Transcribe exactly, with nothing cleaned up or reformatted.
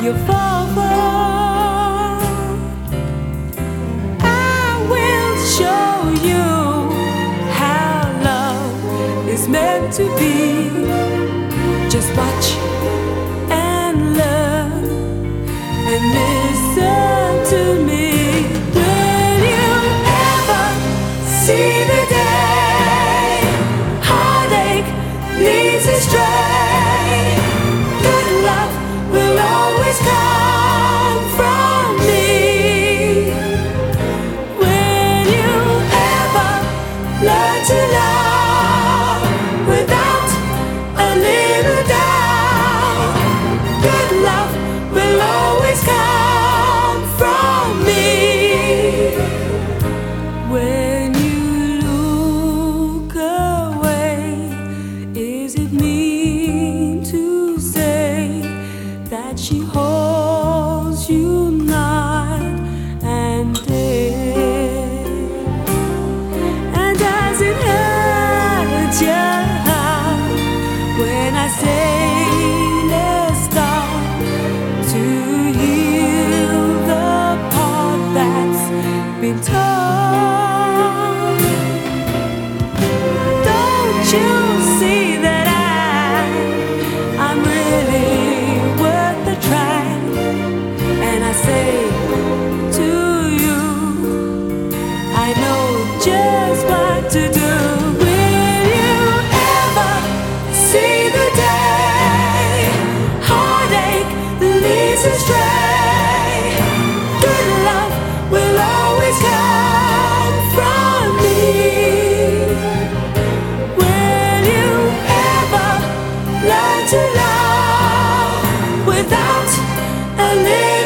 you fall for. I will show you how love is meant to be. Just watch and learn and listen to me. Will you ever see the day heartache leads astray? Good love will always come from me. Will you ever learn to love without a little doubt? Good love will always come from me. When you look away, is it mean to say that she holds you night and day? And does it hurt your heart when I say let's start to heal the part that's been torn? Don't you see that I, I'm really worth the try? And I say to you, I know just what to do. Will you ever see the day heartache leads astray? Good love will always come from me. Will you ever learn to love without a little